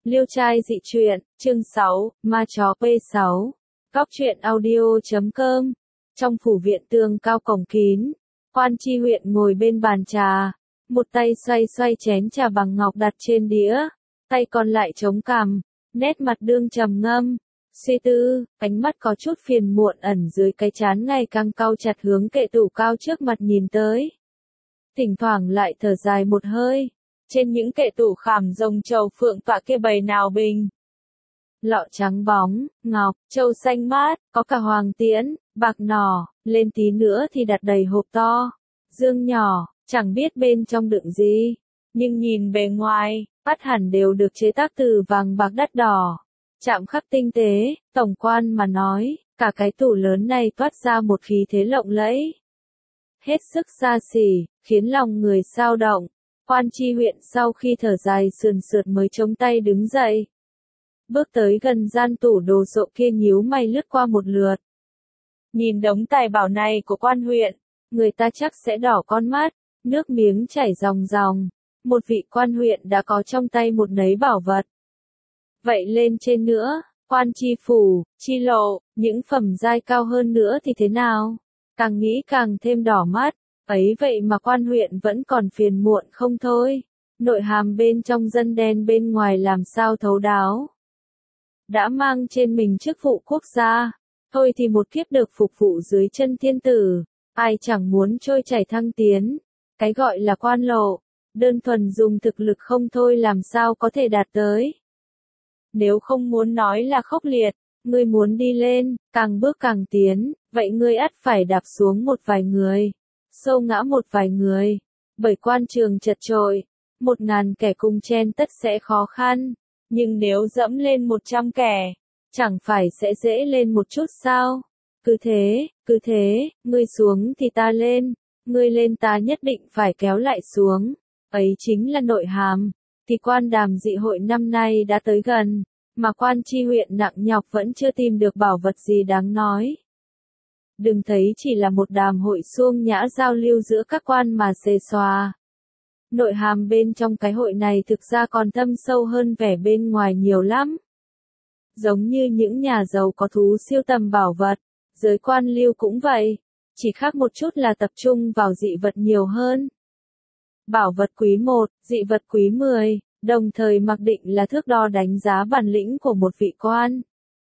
Liêu trai dị truyện, chương 6, ma chó P6. Góc truyện audio.com. Trong phủ viện tường cao cổng kín, Quan Chi Huyện ngồi bên bàn trà, một tay xoay xoay chén trà bằng ngọc đặt trên đĩa, tay còn lại chống cằm, nét mặt đương trầm ngâm, suy tư, ánh mắt có chút phiền muộn ẩn dưới cái trán ngày càng cau chặt hướng kệ tủ cao trước mặt nhìn tới. Thỉnh thoảng lại thở dài một hơi. Trên những kệ tủ khảm rồng trầu phượng tọa kia bày nào bình. Lọ trắng bóng, ngọc, châu xanh mát, có cả hoàng tiễn, bạc nỏ, lên tí nữa thì đặt đầy hộp to. Dương nhỏ, chẳng biết bên trong đựng gì. Nhưng nhìn bề ngoài, bắt hẳn đều được chế tác từ vàng bạc đắt đỏ. Chạm khắc tinh tế, tổng quan mà nói, cả cái tủ lớn này toát ra một khí thế lộng lẫy. Hết sức xa xỉ, khiến lòng người xao động. Quan Chi Huyện sau khi thở dài sườn sượt mới chống tay đứng dậy. Bước tới gần gian tủ đồ sộ kia nhíu mày lướt qua một lượt. Nhìn đống tài bảo này của quan huyện, người ta chắc sẽ đỏ con mắt, nước miếng chảy ròng ròng. Một vị quan huyện đã có trong tay một nấy bảo vật. Vậy lên trên nữa, quan chi phủ, chi lộ, những phẩm giai cao hơn nữa thì thế nào? Càng nghĩ càng thêm đỏ mắt. Ấy vậy mà quan huyện vẫn còn phiền muộn không thôi. Nội hàm bên trong dân đen bên ngoài làm sao thấu đáo. Đã mang trên mình chức vụ quốc gia, thôi thì một kiếp được phục vụ dưới chân thiên tử, ai chẳng muốn trôi chảy thăng tiến. Cái gọi là quan lộ, đơn thuần dùng thực lực không thôi làm sao có thể đạt tới. Nếu không muốn nói là khốc liệt, ngươi muốn đi lên, càng bước càng tiến, vậy ngươi ắt phải đạp xuống một vài người. Sâu ngã một vài người, bởi quan trường chật chội, 1000 kẻ cùng chen tất sẽ khó khăn, nhưng nếu dẫm lên 100 kẻ, chẳng phải sẽ dễ lên một chút sao? Cứ thế, ngươi xuống thì ta lên, ngươi lên ta nhất định phải kéo lại xuống, ấy chính là nội hàm. Thì quan đàm dị hội năm nay đã tới gần, mà Quan Chi Huyện nặng nhọc vẫn chưa tìm được bảo vật gì đáng nói. Đừng thấy chỉ là một đàm hội xuông nhã giao lưu giữa các quan mà xề xòa. Nội hàm bên trong cái hội này thực ra còn thâm sâu hơn vẻ bên ngoài nhiều lắm. Giống như những nhà giàu có thú siêu tầm bảo vật, giới quan liêu cũng vậy, chỉ khác một chút là tập trung vào dị vật nhiều hơn. Bảo vật quý 1, dị vật quý 10, đồng thời mặc định là thước đo đánh giá bản lĩnh của một vị quan.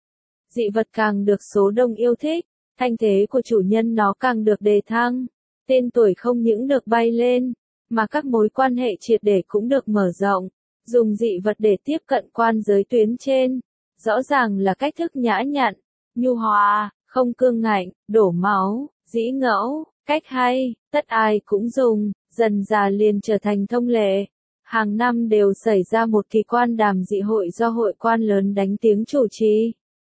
Dị vật càng được số đông yêu thích, thanh thế của chủ nhân nó càng được đề thăng, tên tuổi không những được bay lên, mà các mối quan hệ triệt để cũng được mở rộng, dùng dị vật để tiếp cận quan giới tuyến trên, rõ ràng là cách thức nhã nhặn, nhu hòa, không cương ngạnh, đổ máu, dĩ ngẫu, cách hay, tất ai cũng dùng, dần dà liền trở thành thông lệ. Hàng năm đều xảy ra một kỳ quan đàm dị hội do hội quan lớn đánh tiếng chủ trì,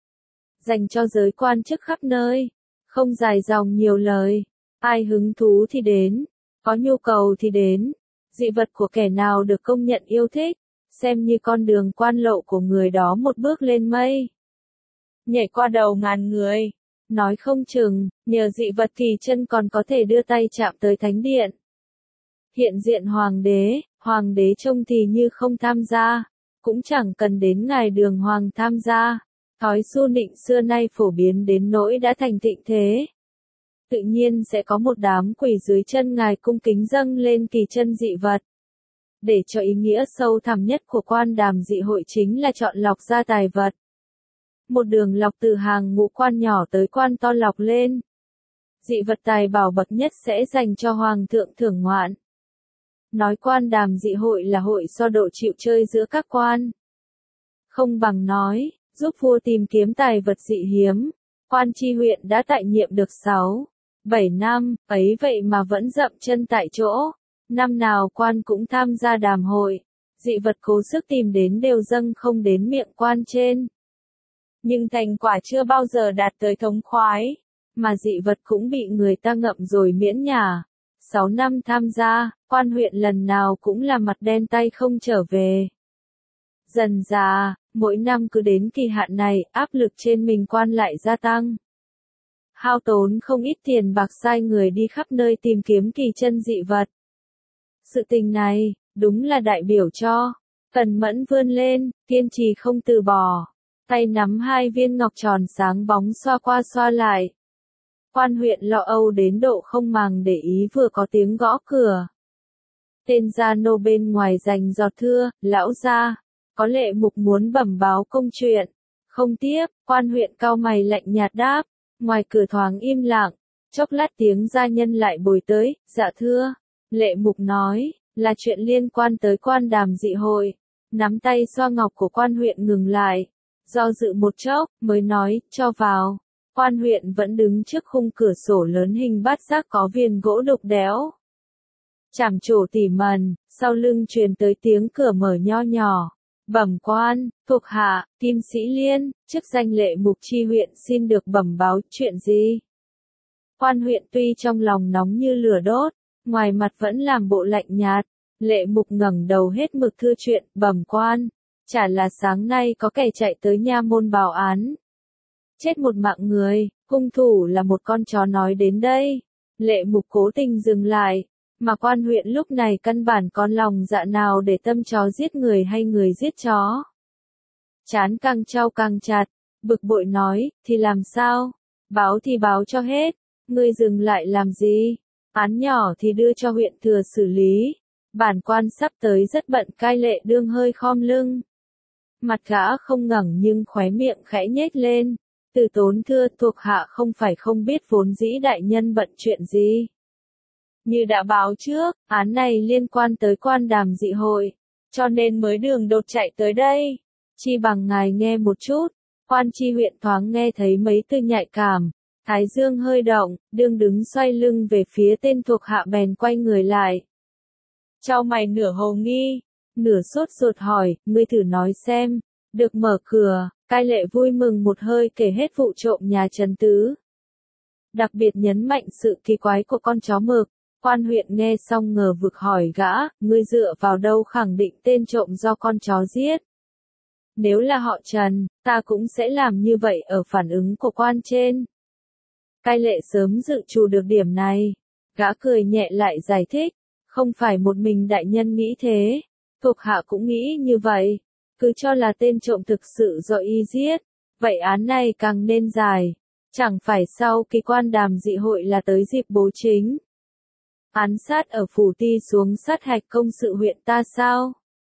dành cho giới quan chức khắp nơi. Không dài dòng nhiều lời, ai hứng thú thì đến, có nhu cầu thì đến, dị vật của kẻ nào được công nhận yêu thích, xem như con đường quan lộ của người đó một bước lên mây. Nhảy qua đầu ngàn người, nói không chừng, nhờ dị vật kỳ chân còn có thể đưa tay chạm tới thánh điện. Hiện diện hoàng đế trông thì như không tham gia, cũng chẳng cần đến ngài đường hoàng tham gia. Thói su nịnh xưa nay phổ biến đến nỗi đã thành thịnh thế. Tự nhiên sẽ có một đám quỷ dưới chân ngài cung kính dâng lên kỳ chân dị vật. Để cho ý nghĩa sâu thẳm nhất của quan đàm dị hội chính là chọn lọc ra tài vật. Một đường lọc từ hàng ngũ quan nhỏ tới quan to lọc lên. Dị vật tài bảo bậc nhất sẽ dành cho hoàng thượng thưởng ngoạn. Nói quan đàm dị hội là hội so độ chịu chơi giữa các quan. Không bằng nói, giúp vua tìm kiếm tài vật dị hiếm. Quan Chi Huyện đã tại nhiệm được 7 năm, ấy vậy mà vẫn dậm chân tại chỗ. Năm nào quan cũng tham gia đàm hội, dị vật cố sức tìm đến đều dâng không đến miệng quan trên. Nhưng thành quả chưa bao giờ đạt tới thống khoái, mà dị vật cũng bị người ta ngậm rồi miễn nhả. 6 năm tham gia, quan huyện lần nào cũng là mặt đen tay không trở về. Dần dà, mỗi năm cứ đến kỳ hạn này, áp lực trên mình quan lại gia tăng. Hao tốn không ít tiền bạc sai người đi khắp nơi tìm kiếm kỳ chân dị vật. Sự tình này, đúng là đại biểu cho Cần Mẫn vươn lên, kiên trì không từ bỏ. Tay nắm hai viên ngọc tròn sáng bóng xoa qua xoa lại. Quan huyện lo âu đến độ không màng để ý vừa có tiếng gõ cửa. Tên gia nô bên ngoài rành giọt thưa, lão gia, có Lệ Mục muốn bẩm báo công chuyện. Không tiếp, quan huyện cau mày lạnh nhạt đáp, ngoài cửa thoáng im lặng, chốc lát tiếng gia nhân lại bồi tới, dạ thưa. Lệ Mục nói, là chuyện liên quan tới quan đàm dị hội. Nắm tay xoa ngọc của quan huyện ngừng lại, do dự một chốc, mới nói, cho vào. Quan huyện vẫn đứng trước khung cửa sổ lớn hình bát giác có viền gỗ đục đẽo. Chảm trổ tỉ mẩn, sau lưng truyền tới tiếng cửa mở nho nhỏ. Bẩm quan, thuộc hạ, Kim Sĩ Liên, chức danh Lệ Mục chi huyện xin được bẩm báo chuyện gì? Quan huyện tuy trong lòng nóng như lửa đốt, ngoài mặt vẫn làm bộ lạnh nhạt. Lệ Mục ngẩng đầu hết mực thưa chuyện, bẩm quan, chả là sáng nay có kẻ chạy tới nha môn báo án. Chết một mạng người, hung thủ là một con chó nói đến đây. Lệ Mục cố tình dừng lại, mà quan huyện lúc này căn bản con lòng dạ nào để tâm chó giết người hay người giết chó. Chán càng trao càng chặt, bực bội nói, thì làm sao? Báo thì báo cho hết, ngươi dừng lại làm gì? Án nhỏ thì đưa cho huyện thừa xử lý. Bản quan sắp tới rất bận. Cai Lệ đương hơi khom lưng. Mặt gã không ngẩng nhưng khóe miệng khẽ nhếch lên. Từ Tốn thưa, thuộc hạ không phải không biết vốn dĩ đại nhân bận chuyện gì. Như đã báo trước, án này liên quan tới quan đàm dị hội, cho nên mới đường đột chạy tới đây. Chi bằng ngài nghe một chút. Quan tri huyện thoáng nghe thấy mấy từ nhạy cảm, thái dương hơi động, đương đứng xoay lưng về phía tên thuộc hạ bèn quay người lại. Chau mày nửa hồ nghi, nửa sốt ruột hỏi, ngươi thử nói xem. Được mở cửa, Cai Lệ vui mừng một hơi kể hết vụ trộm nhà Trần Tứ. Đặc biệt nhấn mạnh sự kỳ quái của con chó mực. Quan huyện nghe xong ngờ vực hỏi gã, ngươi dựa vào đâu khẳng định tên trộm do con chó giết? Nếu là họ Trần, ta cũng sẽ làm như vậy ở phản ứng của quan trên. Cai Lệ sớm dự trù được điểm này. Gã cười nhẹ lại giải thích, không phải một mình đại nhân nghĩ thế, thuộc hạ cũng nghĩ như vậy. Cứ cho là tên trộm thực sự do y giết, vậy án này càng nên dài. Chẳng phải sau kỳ quan đàm dị hội là tới dịp bố chính. Án sát ở phủ ti xuống sát hạch công sự huyện ta sao?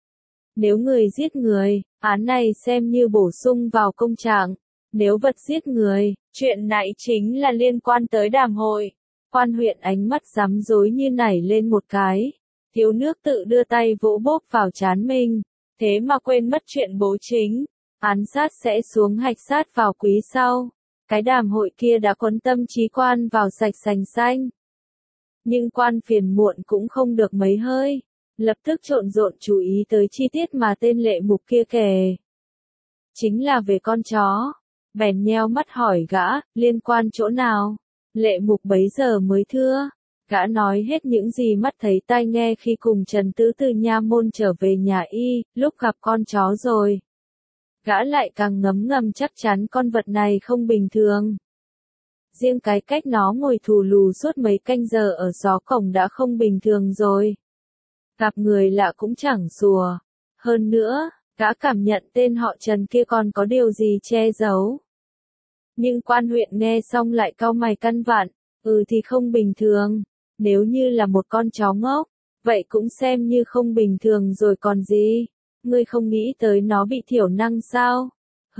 Nếu người giết người, án này xem như bổ sung vào công trạng. Nếu vật giết người, chuyện này chính là liên quan tới đàm hội. Quan huyện ánh mắt rắm rối như nảy lên một cái. Thiếu nước tự đưa tay vỗ bốp vào trán mình. Thế mà quên mất chuyện bố chính. Án sát sẽ xuống hạch sát vào quý sau. Cái đàm hội kia đã quấn tâm trí quan vào sạch sành xanh. Nhưng quan phiền muộn cũng không được mấy hơi. Lập tức trộn rộn chú ý tới chi tiết mà tên Lệ Mục kia kể. Chính là về con chó. Bèn nheo mắt hỏi gã, liên quan chỗ nào? Lệ Mục bấy giờ mới thưa. Gã nói hết những gì mắt thấy tai nghe khi cùng Trần Tứ từ nha môn trở về nhà y, lúc gặp con chó rồi. Gã lại càng ngấm ngầm chắc chắn con vật này không bình thường. Riêng cái cách nó ngồi thù lù suốt mấy canh giờ ở xó cổng đã không bình thường rồi. Gặp người lạ cũng chẳng sủa. Hơn nữa, gã cảm nhận tên họ Trần kia còn có điều gì che giấu. Nhưng quan huyện nghe xong lại cau mày căn vặn, thì không bình thường. Nếu như là một con chó ngốc, vậy cũng xem như không bình thường rồi còn gì. Ngươi không nghĩ tới nó bị thiểu năng sao?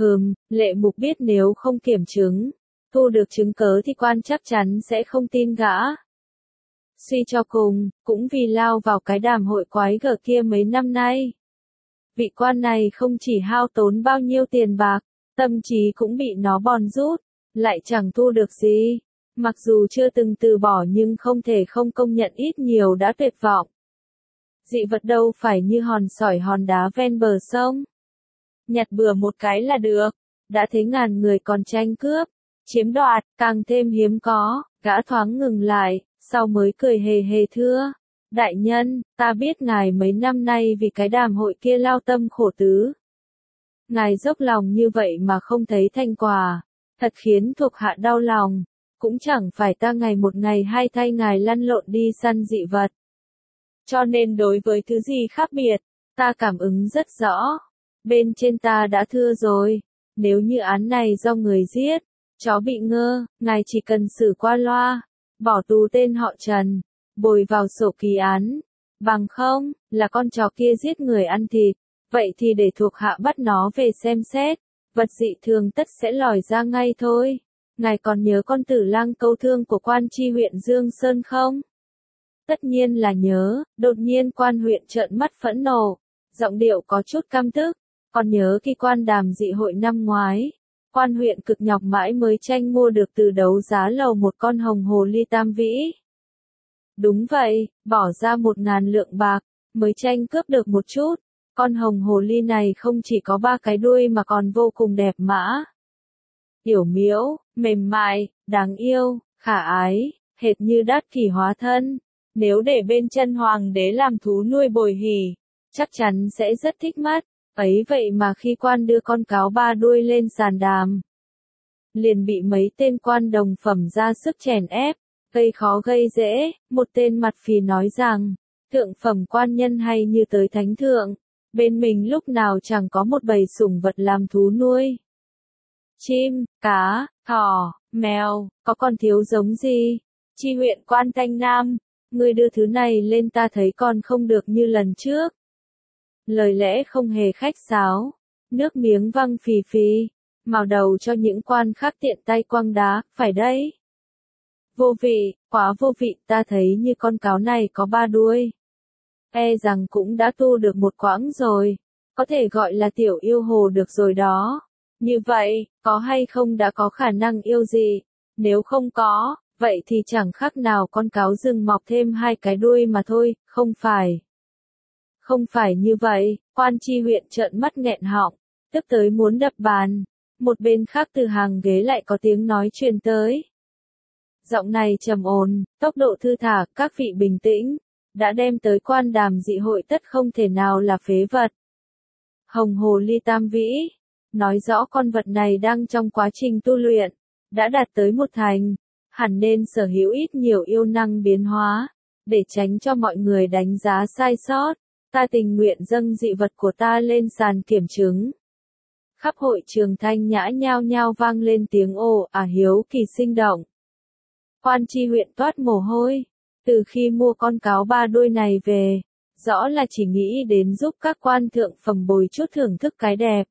Lệ Mục biết nếu không kiểm chứng, thu được chứng cớ thì quan chắc chắn sẽ không tin gã. Suy cho cùng, cũng vì lao vào cái đàm hội quái gở kia mấy năm nay. Vị quan này không chỉ hao tốn bao nhiêu tiền bạc, tâm trí cũng bị nó bòn rút, lại chẳng thu được gì. Mặc dù chưa từng từ bỏ nhưng không thể không công nhận ít nhiều đã tuyệt vọng. Dị vật đâu phải như hòn sỏi hòn đá ven bờ sông. Nhặt bừa một cái là được, đã thấy ngàn người còn tranh cướp, chiếm đoạt, càng thêm hiếm có. Gã thoáng ngừng lại, sau mới cười hề hề thưa. Đại nhân, ta biết ngài mấy năm nay vì cái đàm hội kia lao tâm khổ tứ. Ngài dốc lòng như vậy mà không thấy thành quả, thật khiến thuộc hạ đau lòng. Cũng chẳng phải ta ngày một ngày hai thay ngài lăn lộn đi săn dị vật. Cho nên đối với thứ gì khác biệt, Ta cảm ứng rất rõ. Bên trên ta đã thưa rồi. Nếu như án này do người giết, chó bị ngơ, ngài chỉ cần xử qua loa, bỏ tù tên họ Trần, bồi vào sổ ký án. Bằng không, là con chó kia giết người ăn thịt. Vậy thì để thuộc hạ bắt nó về xem xét. Vật dị thường tất sẽ lòi ra ngay thôi. Ngài còn nhớ con Tử Lang câu thương của quan tri huyện Dương Sơn không? Tất nhiên là nhớ, đột nhiên quan huyện trợn mắt phẫn nộ, giọng điệu có chút căm tức. Còn nhớ khi quan đàm dị hội năm ngoái, quan huyện cực nhọc mãi mới tranh mua được từ đấu giá lầu một con hồng hồ ly tam vĩ. Đúng vậy, bỏ ra 1.000 lượng bạc, mới tranh cướp được một chút. Con hồng hồ ly này không chỉ có 3 cái đuôi mà còn vô cùng đẹp mã. Yểu miễu, mềm mại, đáng yêu, khả ái, hệt như Đát Kỷ hóa thân. Nếu để bên chân hoàng đế làm thú nuôi bồi hỉ, chắc chắn sẽ rất thích mắt. Ấy vậy mà khi quan đưa con cáo 3 đuôi lên sàn đàm, liền bị mấy tên quan đồng phẩm ra sức chèn ép, gây khó gây dễ. Một tên mặt phì nói rằng, thượng phẩm quan nhân hay như tới thánh thượng, bên mình lúc nào chẳng có một bầy sủng vật làm thú nuôi. Chim, cá, thỏ, mèo, có còn thiếu giống gì? Chi huyện quan Thanh Nam, ngươi đưa thứ này lên ta thấy còn không được như lần trước. Lời lẽ không hề khách sáo, nước miếng văng phì phì, mào đầu cho những quan khác tiện tay quăng đá, phải đấy. Vô vị, quá vô vị, ta thấy như con cáo này có 3 đuôi. E rằng cũng đã tu được một quãng rồi, có thể gọi là tiểu yêu hồ được rồi đó. Như vậy, có hay không đã có khả năng yêu gì? Nếu không có, vậy thì chẳng khác nào con cáo rừng mọc thêm 2 cái đuôi mà thôi, không phải. Không phải như vậy, quan tri huyện trợn mắt nghẹn họng, tức tới muốn đập bàn. Một bên khác từ hàng ghế lại có tiếng nói truyền tới. Giọng này trầm ổn, tốc độ thư thả, các vị bình tĩnh, đã đem tới quan đàm dị hội tất không thể nào là phế vật. Hồng hồ ly tam vĩ, nói rõ con vật này đang trong quá trình tu luyện, đã đạt tới một thành, hẳn nên sở hữu ít nhiều yêu năng biến hóa, để tránh cho mọi người đánh giá sai sót. Ta tình nguyện dâng dị vật của ta lên sàn kiểm chứng. Khắp hội trường thanh nhã nhao nhao vang lên tiếng ồ hiếu kỳ sinh động. Quan tri huyện toát mồ hôi, từ khi mua con cáo 3 đuôi này về, rõ là chỉ nghĩ đến giúp các quan thượng phẩm bồi chút thưởng thức cái đẹp.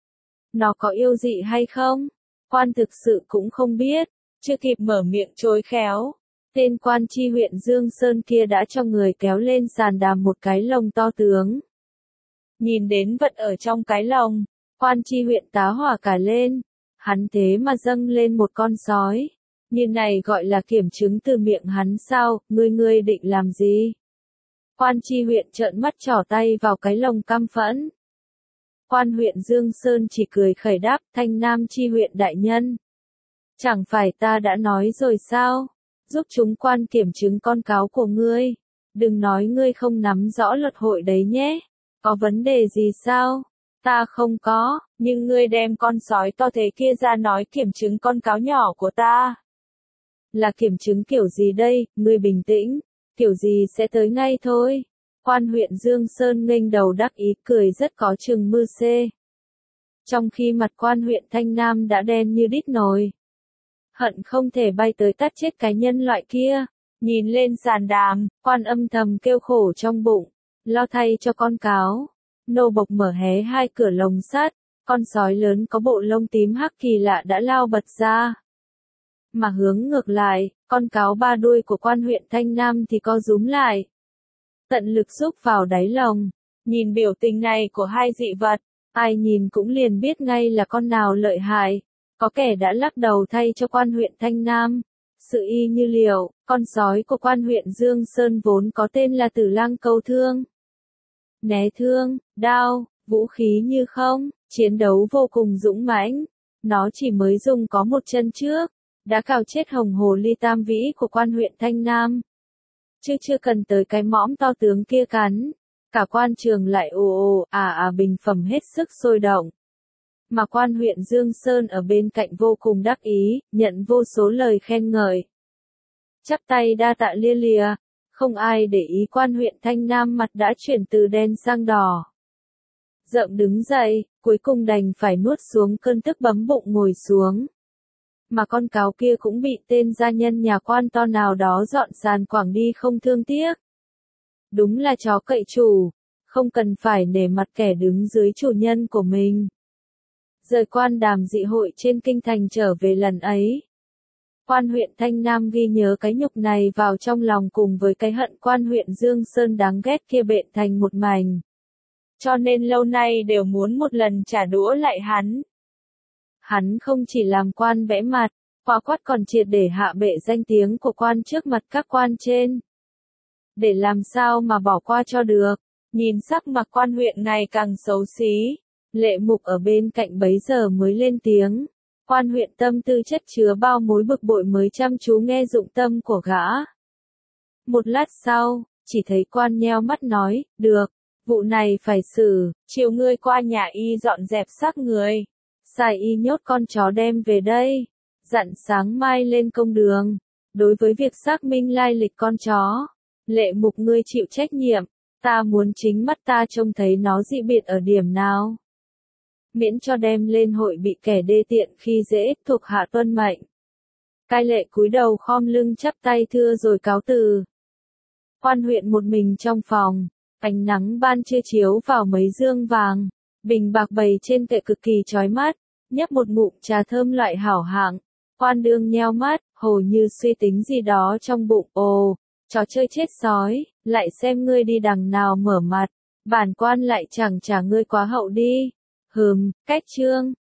Nó có yêu dị hay không? Quan thực sự cũng không biết, chưa kịp mở miệng chối khéo. Tên quan tri huyện Dương Sơn kia đã cho người kéo lên sàn đàm một cái lồng to tướng. Nhìn đến vật ở trong cái lồng, quan tri huyện tá hỏa cả lên. Hắn thế mà dâng lên một con sói. Như này gọi là kiểm chứng từ miệng hắn sao, ngươi định làm gì? Quan tri huyện trợn mắt trỏ tay vào cái lồng căm phẫn. Quan huyện Dương Sơn chỉ cười khẩy đáp, Thanh Nam tri huyện đại nhân. Chẳng phải ta đã nói rồi sao? Giúp chúng quan kiểm chứng con cáo của ngươi. Đừng nói ngươi không nắm rõ luật hội đấy nhé. Có vấn đề gì sao? Ta không có, nhưng ngươi đem con sói to thế kia ra nói kiểm chứng con cáo nhỏ của ta. Là kiểm chứng kiểu gì đây, ngươi bình tĩnh, kiểu gì sẽ tới ngay thôi. Quan huyện Dương Sơn nghênh đầu đắc ý cười rất có chừng mưu xê. Trong khi mặt quan huyện Thanh Nam đã đen như đít nồi. Hận không thể bay tới tát chết cái nhân loại kia. Nhìn lên sàn đàm, quan âm thầm kêu khổ trong bụng, lo thay cho con cáo. Nô bộc mở hé 2 cửa lồng sắt, con sói lớn có bộ lông tím hắc kỳ lạ đã lao bật ra. Mà hướng ngược lại, con cáo 3 đuôi của quan huyện Thanh Nam thì co rúm lại. Tận lực rúc vào đáy lồng. Nhìn biểu tình này của hai dị vật, ai nhìn cũng liền biết ngay là con nào lợi hại. Có kẻ đã lắc đầu thay cho quan huyện Thanh Nam. Sự y như liệu, con sói của quan huyện Dương Sơn vốn có tên là Tử Lang câu thương. Né thương, đao, vũ khí như không, chiến đấu vô cùng dũng mãnh. Nó chỉ mới dùng có một chân trước, đã cào chết hồng hồ ly tam vĩ của quan huyện Thanh Nam. Chưa cần tới cái mõm to tướng kia cắn. Cả quan trường lại ồ bình phẩm hết sức sôi động. Mà quan huyện Dương Sơn ở bên cạnh vô cùng đắc ý, nhận vô số lời khen ngợi. Chắp tay đa tạ lia lìa, không ai để ý quan huyện Thanh Nam mặt đã chuyển từ đen sang đỏ. Rậm đứng dậy, cuối cùng đành phải nuốt xuống cơn tức bấm bụng ngồi xuống. Mà con cáo kia cũng bị tên gia nhân nhà quan to nào đó dọn sàn quảng đi không thương tiếc. Đúng là chó cậy chủ, không cần phải nể mặt kẻ đứng dưới chủ nhân của mình. Rời quan đàm dị hội trên kinh thành trở về lần ấy. Quan huyện Thanh Nam ghi nhớ cái nhục này vào trong lòng cùng với cái hận quan huyện Dương Sơn đáng ghét kia bện thành một mảnh. Cho nên lâu nay đều muốn một lần trả đũa lại hắn. Hắn không chỉ làm quan bẽ mặt, quả quát còn triệt để hạ bệ danh tiếng của quan trước mặt các quan trên. Để làm sao mà bỏ qua cho được, nhìn sắc mặt quan huyện ngày càng xấu xí, Lệ Mục ở bên cạnh bấy giờ mới lên tiếng. Quan huyện tâm tư chất chứa bao mối bực bội mới chăm chú nghe dụng tâm của gã. Một lát sau, chỉ thấy quan nheo mắt nói, được, vụ này phải xử, chiều ngươi qua nhà y dọn dẹp xác người. Sai y nhốt con chó đem về đây, dặn sáng mai lên công đường. Đối với việc xác minh lai lịch con chó, Lệ Mục ngươi chịu trách nhiệm, ta muốn chính mắt ta trông thấy nó dị biệt ở điểm nào. Miễn cho đem lên hội bị kẻ đê tiện khi dễ, thuộc hạ tuân mệnh. Cai Lệ cúi đầu khom lưng chắp tay thưa rồi cáo từ. Quan huyện một mình trong phòng, ánh nắng ban trưa chiếu vào mấy dương vàng, bình bạc bày trên kệ cực kỳ chói mắt, nhấp một ngụm trà thơm loại hảo hạng. Quan đương nheo mắt, hồ như suy tính gì đó trong bụng, ồ, chó chơi chết sói, lại xem ngươi đi đằng nào mở mặt, bản quan lại chẳng trả ngươi quá hậu đi. Cách chương